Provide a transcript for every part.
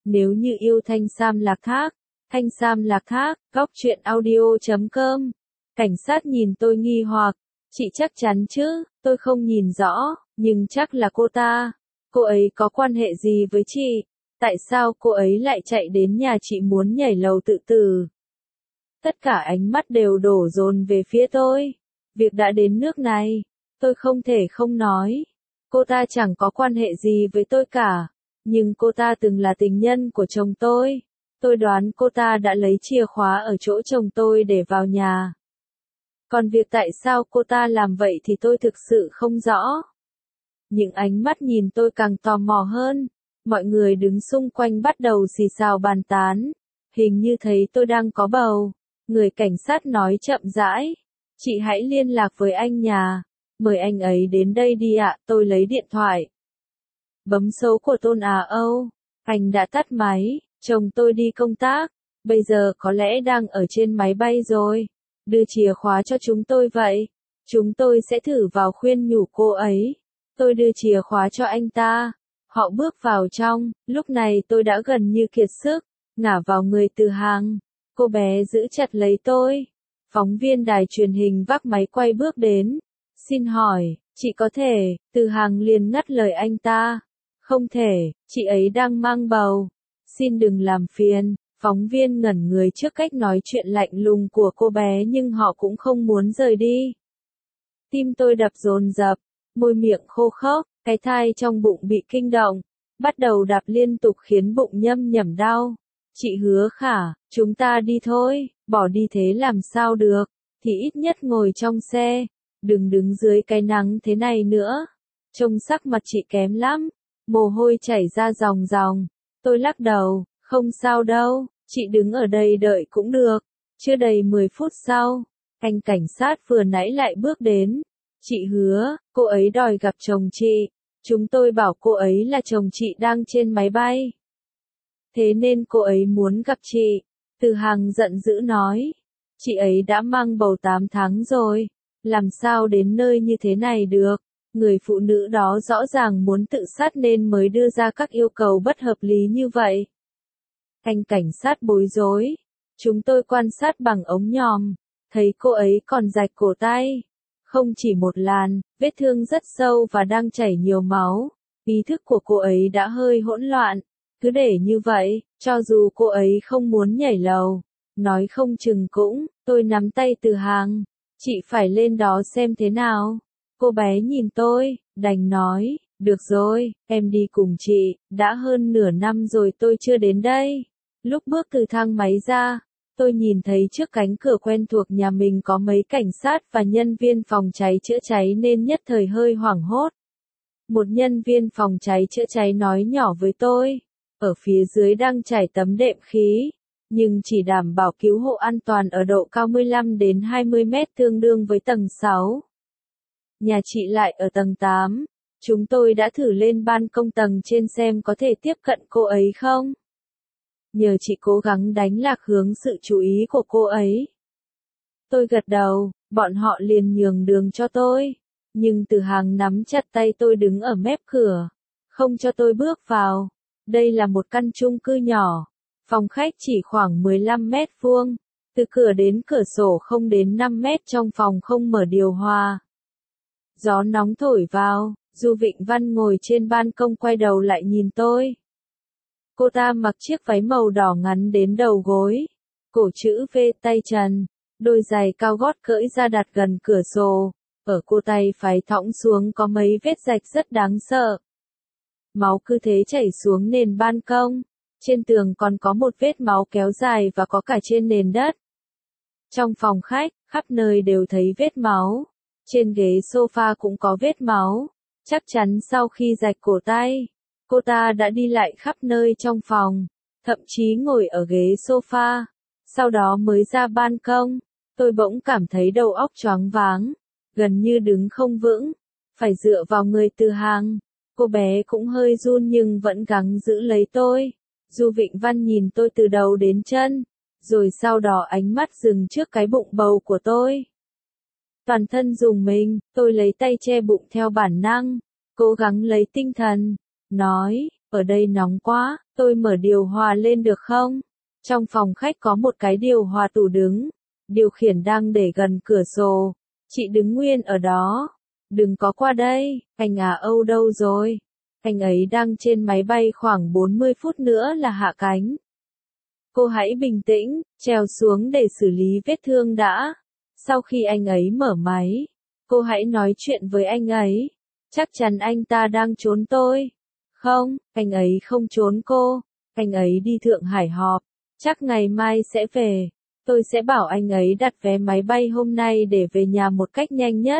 Nếu như yêu Thanh Sam Lạc Thác, góc audio.com. Cảnh sát nhìn tôi nghi hoặc, chị chắc chắn chứ, tôi không nhìn rõ, nhưng chắc là cô ta. Cô ấy có quan hệ gì với chị? Tại sao cô ấy lại chạy đến nhà chị muốn nhảy lầu tự tử? Tất cả ánh mắt đều đổ dồn về phía tôi. Việc đã đến nước này, tôi không thể không nói. Cô ta chẳng có quan hệ gì với tôi cả, nhưng cô ta từng là tình nhân của chồng tôi. Tôi đoán cô ta đã lấy chìa khóa ở chỗ chồng tôi để vào nhà. Còn việc tại sao cô ta làm vậy thì tôi thực sự không rõ. Những ánh mắt nhìn tôi càng tò mò hơn. Mọi người đứng xung quanh bắt đầu xì xào bàn tán. Hình như thấy tôi đang có bầu. Người cảnh sát nói chậm rãi. Chị hãy liên lạc với anh nhà. Mời anh ấy đến đây đi ạ. Tôi lấy điện thoại. Bấm số của Tôn Á Âu. Anh đã tắt máy. Chồng tôi đi công tác. Bây giờ có lẽ đang ở trên máy bay rồi. Đưa chìa khóa cho chúng tôi vậy. Chúng tôi sẽ thử vào khuyên nhủ cô ấy. Tôi đưa chìa khóa cho anh ta. Họ bước vào trong. Lúc này tôi đã gần như kiệt sức. Ngả vào người Từ Hằng. Cô bé giữ chặt lấy tôi. Phóng viên đài truyền hình vác máy quay bước đến. Xin hỏi, chị có thể? Từ Hằng liền ngắt lời anh ta. Không thể, chị ấy đang mang bầu. Xin đừng làm phiền. Phóng viên ngẩn người trước cách nói chuyện lạnh lùng của cô bé nhưng họ cũng không muốn rời đi. Tim tôi đập dồn dập, môi miệng khô khốc, cái thai trong bụng bị kinh động, bắt đầu đạp liên tục khiến bụng nhâm nhẩm đau. Chị Hứa Khả, chúng ta đi thôi, bỏ đi thế làm sao được, thì ít nhất ngồi trong xe, đừng đứng dưới cái nắng thế này nữa. Trông sắc mặt chị kém lắm, mồ hôi chảy ra ròng ròng. Tôi lắc đầu, không sao đâu, chị đứng ở đây đợi cũng được. Chưa đầy 10 phút sau, anh cảnh sát vừa nãy lại bước đến. Chị Hứa, cô ấy đòi gặp chồng chị. Chúng tôi bảo cô ấy là chồng chị đang trên máy bay. Thế nên cô ấy muốn gặp chị. Từ Hằng giận dữ nói. Chị ấy đã mang bầu 8 tháng rồi. Làm sao đến nơi như thế này được? Người phụ nữ đó rõ ràng muốn tự sát nên mới đưa ra các yêu cầu bất hợp lý như vậy. Anh cảnh sát bối rối. Chúng tôi quan sát bằng ống nhòm. Thấy cô ấy còn rạch cổ tay. Không chỉ một làn, vết thương rất sâu và đang chảy nhiều máu. Ý thức của cô ấy đã hơi hỗn loạn. Cứ để như vậy, cho dù cô ấy không muốn nhảy lầu. Nói không chừng cũng, tôi nắm tay Từ Hằng. Chị phải lên đó xem thế nào. Cô bé nhìn tôi, đành nói, được rồi, em đi cùng chị, đã hơn nửa năm rồi tôi chưa đến đây. Lúc bước từ thang máy ra, tôi nhìn thấy trước cánh cửa quen thuộc nhà mình có mấy cảnh sát và nhân viên phòng cháy chữa cháy nên nhất thời hơi hoảng hốt. Một nhân viên phòng cháy chữa cháy nói nhỏ với tôi, ở phía dưới đang trải tấm đệm khí, nhưng chỉ đảm bảo cứu hộ an toàn ở độ cao 15 đến 20 mét tương đương với tầng 6. Nhà chị lại ở tầng 8. Chúng tôi đã thử lên ban công tầng trên xem có thể tiếp cận cô ấy không. Nhờ chị cố gắng đánh lạc hướng sự chú ý của cô ấy. Tôi gật đầu, bọn họ liền nhường đường cho tôi. Nhưng Từ Hằng nắm chặt tay tôi đứng ở mép cửa. Không cho tôi bước vào. Đây là một căn chung cư nhỏ. Phòng khách chỉ khoảng 15 mét vuông. Từ cửa đến cửa sổ không đến 5 mét, trong phòng không mở điều hòa. Gió nóng thổi vào, Du Vịnh Văn ngồi trên ban công quay đầu lại nhìn tôi. Cô ta mặc chiếc váy màu đỏ ngắn đến đầu gối, cổ chữ V tay trần, đôi giày cao gót cỡi ra đặt gần cửa sổ, ở cô tay phải thõng xuống có mấy vết rạch rất đáng sợ. Máu cứ thế chảy xuống nền ban công, trên tường còn có một vết máu kéo dài và có cả trên nền đất. Trong phòng khách, khắp nơi đều thấy vết máu, trên ghế sofa cũng có vết máu, chắc chắn sau khi rạch cổ tay. Cô ta đã đi lại khắp nơi trong phòng, thậm chí ngồi ở ghế sofa, sau đó mới ra ban công. Tôi bỗng cảm thấy đầu óc choáng váng, gần như đứng không vững, phải dựa vào người Từ Hằng. Cô bé cũng hơi run nhưng vẫn gắng giữ lấy tôi. Du Vịnh Văn nhìn tôi từ đầu đến chân, rồi sau đó ánh mắt dừng trước cái bụng bầu của tôi. Toàn thân rùng mình, tôi lấy tay che bụng theo bản năng, cố gắng lấy tinh thần. Nói, ở đây nóng quá, tôi mở điều hòa lên được không? Trong phòng khách có một cái điều hòa tủ đứng, điều khiển đang để gần cửa sổ. Chị đứng nguyên ở đó. Đừng có qua đây, anh Âu đâu rồi? Anh ấy đang trên máy bay khoảng 40 phút nữa là hạ cánh. Cô hãy bình tĩnh, trèo xuống để xử lý vết thương đã. Sau khi anh ấy mở máy, cô hãy nói chuyện với anh ấy. Chắc chắn anh ta đang trốn tôi. Không, anh ấy không trốn cô. Anh ấy đi Thượng Hải họp. Chắc ngày mai sẽ về. Tôi sẽ bảo anh ấy đặt vé máy bay hôm nay để về nhà một cách nhanh nhất.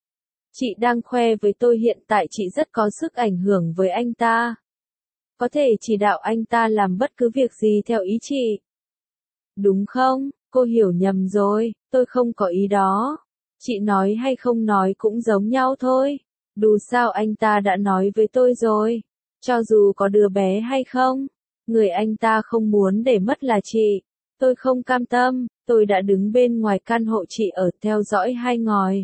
Chị đang khoe với tôi hiện tại chị rất có sức ảnh hưởng với anh ta. Có thể chỉ đạo anh ta làm bất cứ việc gì theo ý chị. Đúng không? Cô hiểu nhầm rồi, tôi không có ý đó. Chị nói hay không nói cũng giống nhau thôi. Dù sao anh ta đã nói với tôi rồi. Cho dù có đứa bé hay không, người anh ta không muốn để mất là chị. Tôi không cam tâm, tôi đã đứng bên ngoài căn hộ chị ở theo dõi hai ngòi.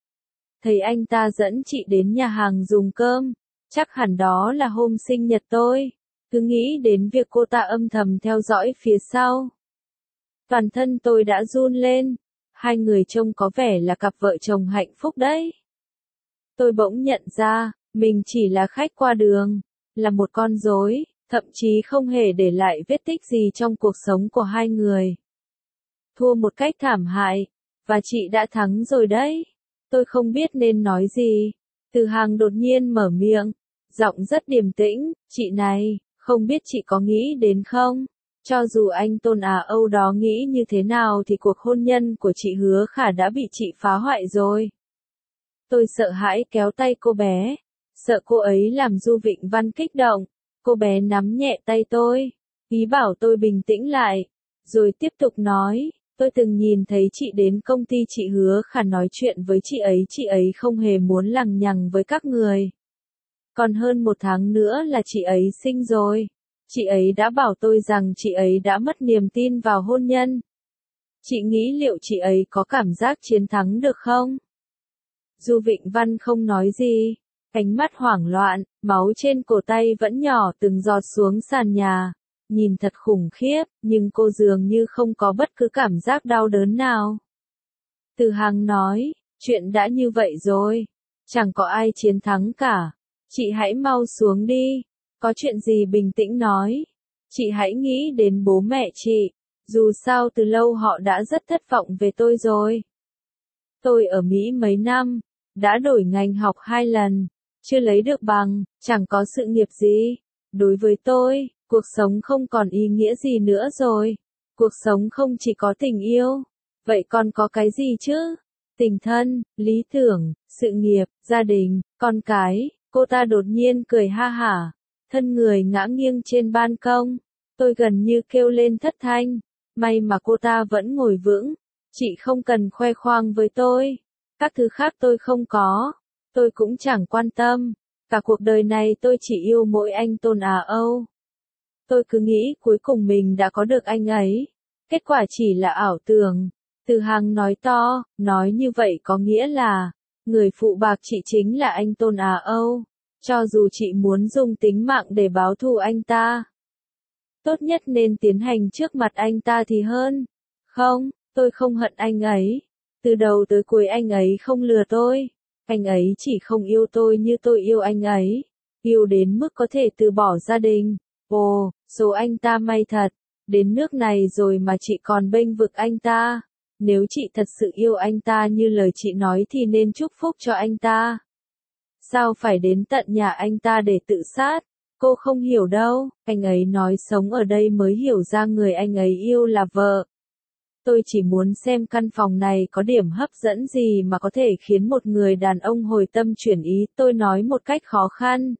Thấy anh ta dẫn chị đến nhà hàng dùng cơm, chắc hẳn đó là hôm sinh nhật tôi. Cứ nghĩ đến việc cô ta âm thầm theo dõi phía sau. Toàn thân tôi đã run lên, hai người trông có vẻ là cặp vợ chồng hạnh phúc đấy. Tôi bỗng nhận ra, mình chỉ là khách qua đường, là một con rối, thậm chí không hề để lại vết tích gì trong cuộc sống của hai người. Thua một cách thảm hại, và chị đã thắng rồi đấy. Tôi không biết nên nói gì. Từ Hàng đột nhiên mở miệng, giọng rất điềm tĩnh, chị này, không biết chị có nghĩ đến không? Cho dù anh Tôn Âu đó nghĩ như thế nào thì cuộc hôn nhân của chị Hứa Khả đã bị chị phá hoại rồi. Tôi sợ hãi kéo tay cô bé, sợ cô ấy làm Du Vịnh Văn kích động. Cô bé nắm nhẹ tay tôi, ý bảo tôi bình tĩnh lại, rồi tiếp tục nói, tôi từng nhìn thấy chị đến công ty chị Hứa Khả nói chuyện với chị ấy không hề muốn lằng nhằng với các người. Còn hơn một tháng nữa là chị ấy sinh rồi. Chị ấy đã bảo tôi rằng chị ấy đã mất niềm tin vào hôn nhân. Chị nghĩ liệu chị ấy có cảm giác chiến thắng được không? Du Vịnh Văn không nói gì, ánh mắt hoảng loạn, máu trên cổ tay vẫn nhỏ từng giọt xuống sàn nhà. Nhìn thật khủng khiếp, nhưng cô dường như không có bất cứ cảm giác đau đớn nào. Từ Hàng nói, chuyện đã như vậy rồi, chẳng có ai chiến thắng cả. Chị hãy mau xuống đi, có chuyện gì bình tĩnh nói. Chị hãy nghĩ đến bố mẹ chị, dù sao từ lâu họ đã rất thất vọng về tôi rồi. Tôi ở Mỹ mấy năm, đã đổi ngành học 2 lần, chưa lấy được bằng, chẳng có sự nghiệp gì. Đối với tôi, cuộc sống không còn ý nghĩa gì nữa rồi. Cuộc sống không chỉ có tình yêu. Vậy còn có cái gì chứ? Tình thân, lý tưởng, sự nghiệp, gia đình, con cái. Cô ta đột nhiên cười ha hả, thân người ngã nghiêng trên ban công. Tôi gần như kêu lên thất thanh. May mà cô ta vẫn ngồi vững. Chị không cần khoe khoang với tôi. Các thứ khác tôi không có. Tôi cũng chẳng quan tâm. Cả cuộc đời này tôi chỉ yêu mỗi anh Tôn Âu. Tôi cứ nghĩ cuối cùng mình đã có được anh ấy. Kết quả chỉ là ảo tưởng. Từ Hàng nói to, nói như vậy có nghĩa là, người phụ bạc chị chính là anh Tôn Âu. Cho dù chị muốn dùng tính mạng để báo thù anh ta, tốt nhất nên tiến hành trước mặt anh ta thì hơn. Không, tôi không hận anh ấy. Từ đầu tới cuối anh ấy không lừa tôi. Anh ấy chỉ không yêu tôi như tôi yêu anh ấy. Yêu đến mức có thể từ bỏ gia đình. Ồ, số anh ta may thật. Đến nước này rồi mà chị còn bênh vực anh ta. Nếu chị thật sự yêu anh ta như lời chị nói thì nên chúc phúc cho anh ta. Sao phải đến tận nhà anh ta để tự sát? Cô không hiểu đâu, anh ấy nói sống ở đây mới hiểu ra người anh ấy yêu là vợ. Tôi chỉ muốn xem căn phòng này có điểm hấp dẫn gì mà có thể khiến một người đàn ông hồi tâm chuyển ý, tôi nói một cách khó khăn.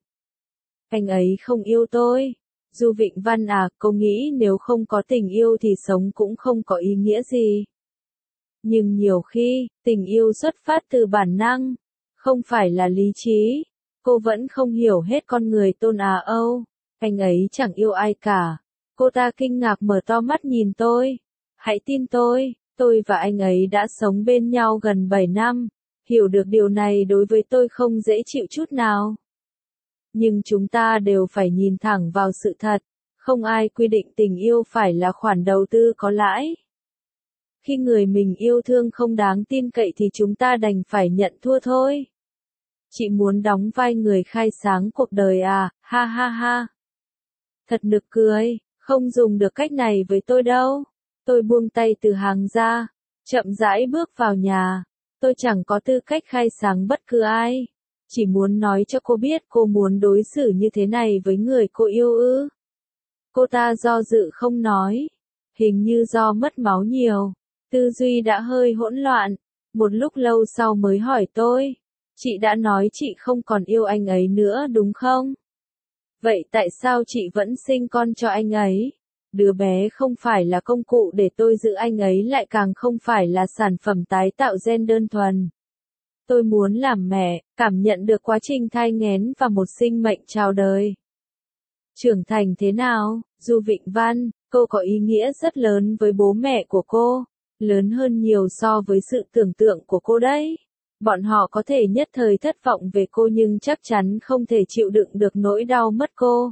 Anh ấy không yêu tôi. Du Vịnh Văn à, cô nghĩ nếu không có tình yêu thì sống cũng không có ý nghĩa gì. Nhưng nhiều khi, tình yêu xuất phát từ bản năng, không phải là lý trí. Cô vẫn không hiểu hết con người Tôn Âu. Anh ấy chẳng yêu ai cả. Cô ta kinh ngạc mở to mắt nhìn tôi. Hãy tin tôi và anh ấy đã sống bên nhau gần 7 năm. Hiểu được điều này đối với tôi không dễ chịu chút nào. Nhưng chúng ta đều phải nhìn thẳng vào sự thật, không ai quy định tình yêu phải là khoản đầu tư có lãi. Khi người mình yêu thương không đáng tin cậy thì chúng ta đành phải nhận thua thôi. Chị muốn đóng vai người khai sáng cuộc đời à, ha ha ha. Thật nực cười, không dùng được cách này với tôi đâu. Tôi buông tay từ hàng ra, chậm rãi bước vào nhà. Tôi chẳng có tư cách khai sáng bất cứ ai. Chỉ muốn nói cho cô biết cô muốn đối xử như thế này với người cô yêu ư. Cô ta do dự không nói. Hình như do mất máu nhiều. Tư duy đã hơi hỗn loạn. Một lúc lâu sau mới hỏi tôi. Chị đã nói chị không còn yêu anh ấy nữa đúng không? Vậy tại sao chị vẫn sinh con cho anh ấy? Đứa bé không phải là công cụ để tôi giữ anh ấy, lại càng không phải là sản phẩm tái tạo gen đơn thuần. Tôi muốn làm mẹ, cảm nhận được quá trình thai nghén và một sinh mệnh chào đời. Trưởng thành thế nào? Du Vịnh Văn, cô có ý nghĩa rất lớn với bố mẹ của cô, lớn hơn nhiều so với sự tưởng tượng của cô đấy. Bọn họ có thể nhất thời thất vọng về cô nhưng chắc chắn không thể chịu đựng được nỗi đau mất cô.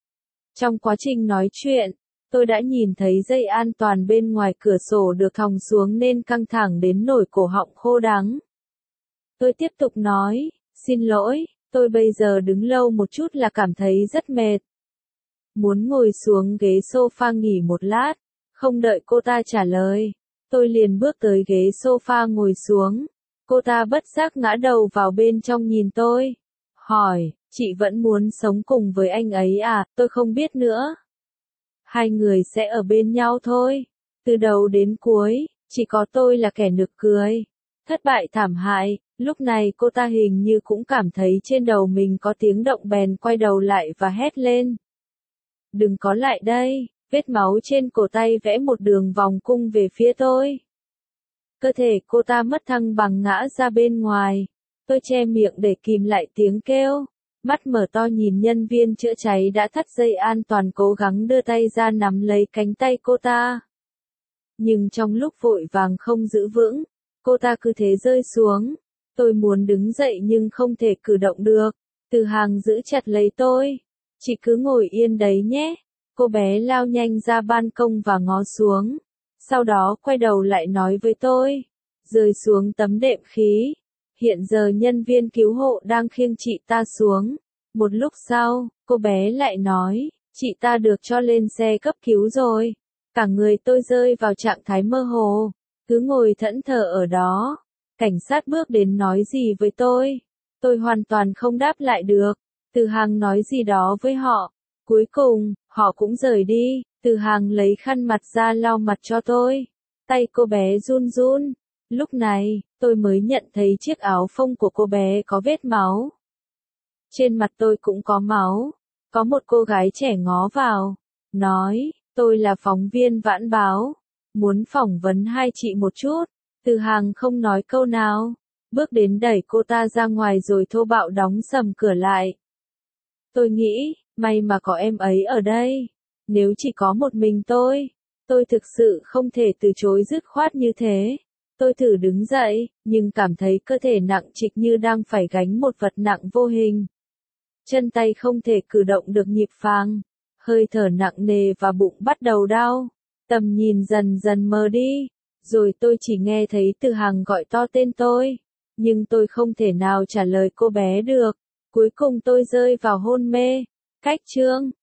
Trong quá trình nói chuyện, tôi đã nhìn thấy dây an toàn bên ngoài cửa sổ được thòng xuống nên căng thẳng đến nỗi cổ họng khô đắng. Tôi tiếp tục nói, xin lỗi, tôi bây giờ đứng lâu một chút là cảm thấy rất mệt. Muốn ngồi xuống ghế sofa nghỉ một lát, không đợi cô ta trả lời. Tôi liền bước tới ghế sofa ngồi xuống. Cô ta bất giác ngã đầu vào bên trong nhìn tôi. Hỏi, chị vẫn muốn sống cùng với anh ấy à, tôi không biết nữa. Hai người sẽ ở bên nhau thôi. Từ đầu đến cuối, chỉ có tôi là kẻ nực cười. Thất bại thảm hại, lúc này cô ta hình như cũng cảm thấy trên đầu mình có tiếng động bèn quay đầu lại và hét lên. Đừng có lại đây, vết máu trên cổ tay vẽ một đường vòng cung về phía tôi. Cơ thể cô ta mất thăng bằng ngã ra bên ngoài. Tôi che miệng để kìm lại tiếng kêu. Mắt mở to nhìn nhân viên chữa cháy đã thắt dây an toàn cố gắng đưa tay ra nắm lấy cánh tay cô ta. Nhưng trong lúc vội vàng không giữ vững, cô ta cứ thế rơi xuống. Tôi muốn đứng dậy nhưng không thể cử động được. Từ Hàng giữ chặt lấy tôi. Chị cứ ngồi yên đấy nhé. Cô bé lao nhanh ra ban công và ngó xuống. Sau đó quay đầu lại nói với tôi. Rơi xuống tấm đệm khí. Hiện giờ nhân viên cứu hộ đang khiêng chị ta xuống. Một lúc sau, cô bé lại nói, chị ta được cho lên xe cấp cứu rồi. Cả người tôi rơi vào trạng thái mơ hồ. Cứ ngồi thẫn thờ ở đó. Cảnh sát bước đến nói gì với tôi. Tôi hoàn toàn không đáp lại được. Từ Hàng nói gì đó với họ. Cuối cùng, họ cũng rời đi. Từ Hàng lấy khăn mặt ra lau mặt cho tôi. Tay cô bé run run. Lúc này, tôi mới nhận thấy chiếc áo phông của cô bé có vết máu. Trên mặt tôi cũng có máu. Có một cô gái trẻ ngó vào. Nói, tôi là phóng viên Vãn Báo. Muốn phỏng vấn hai chị một chút. Từ Hàng không nói câu nào. Bước đến đẩy cô ta ra ngoài rồi thô bạo đóng sầm cửa lại. Tôi nghĩ, may mà có em ấy ở đây. Nếu chỉ có một mình tôi thực sự không thể từ chối dứt khoát như thế. Tôi thử đứng dậy, nhưng cảm thấy cơ thể nặng trịch như đang phải gánh một vật nặng vô hình. Chân tay không thể cử động được nhịp phang. Hơi thở nặng nề và bụng bắt đầu đau. Tầm nhìn dần dần mờ đi. Rồi tôi chỉ nghe thấy Từ Hàng gọi to tên tôi. Nhưng tôi không thể nào trả lời cô bé được. Cuối cùng tôi rơi vào hôn mê. Cách chương